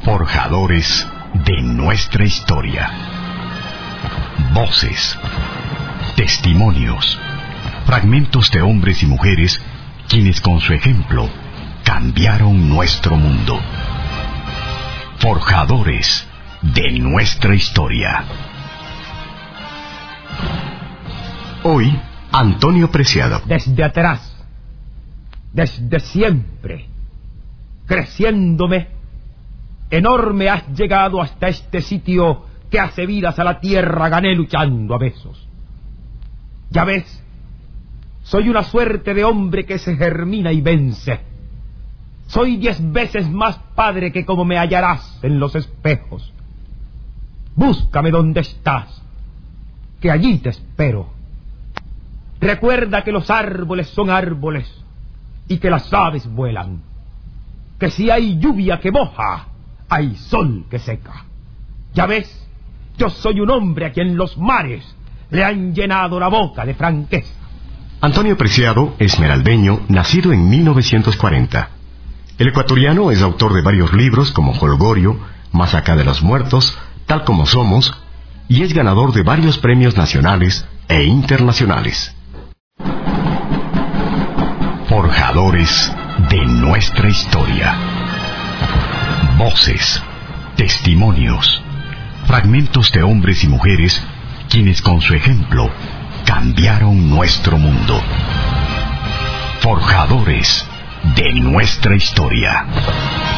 Forjadores de nuestra historia. Voces, testimonios, fragmentos de hombres y mujeres quienes con su ejemplo cambiaron nuestro mundo. Forjadores de nuestra historia. Hoy, Antonio Preciado. Desde atrás, desde siempre, creciéndome, enorme has llegado hasta este sitio que hace vidas a la tierra gané luchando a besos. Ya ves, soy una suerte de hombre que se germina y vence. Soy 10 veces más padre que como me hallarás en los espejos. Búscame donde estás, que allí te espero. Recuerda que los árboles son árboles y que las aves vuelan. Que si hay lluvia que moja, hay sol que seca. Ya ves, yo soy un hombre a quien los mares le han llenado la boca de franqueza. Antonio Preciado, esmeraldeño, nacido en 1940. El ecuatoriano es autor de varios libros como Holgorio, Más acá de los muertos, Tal como somos, y es ganador de varios premios nacionales e internacionales. Forjadores de nuestra historia. Voces, testimonios, fragmentos de hombres y mujeres quienes con su ejemplo cambiaron nuestro mundo. Forjadores de nuestra historia.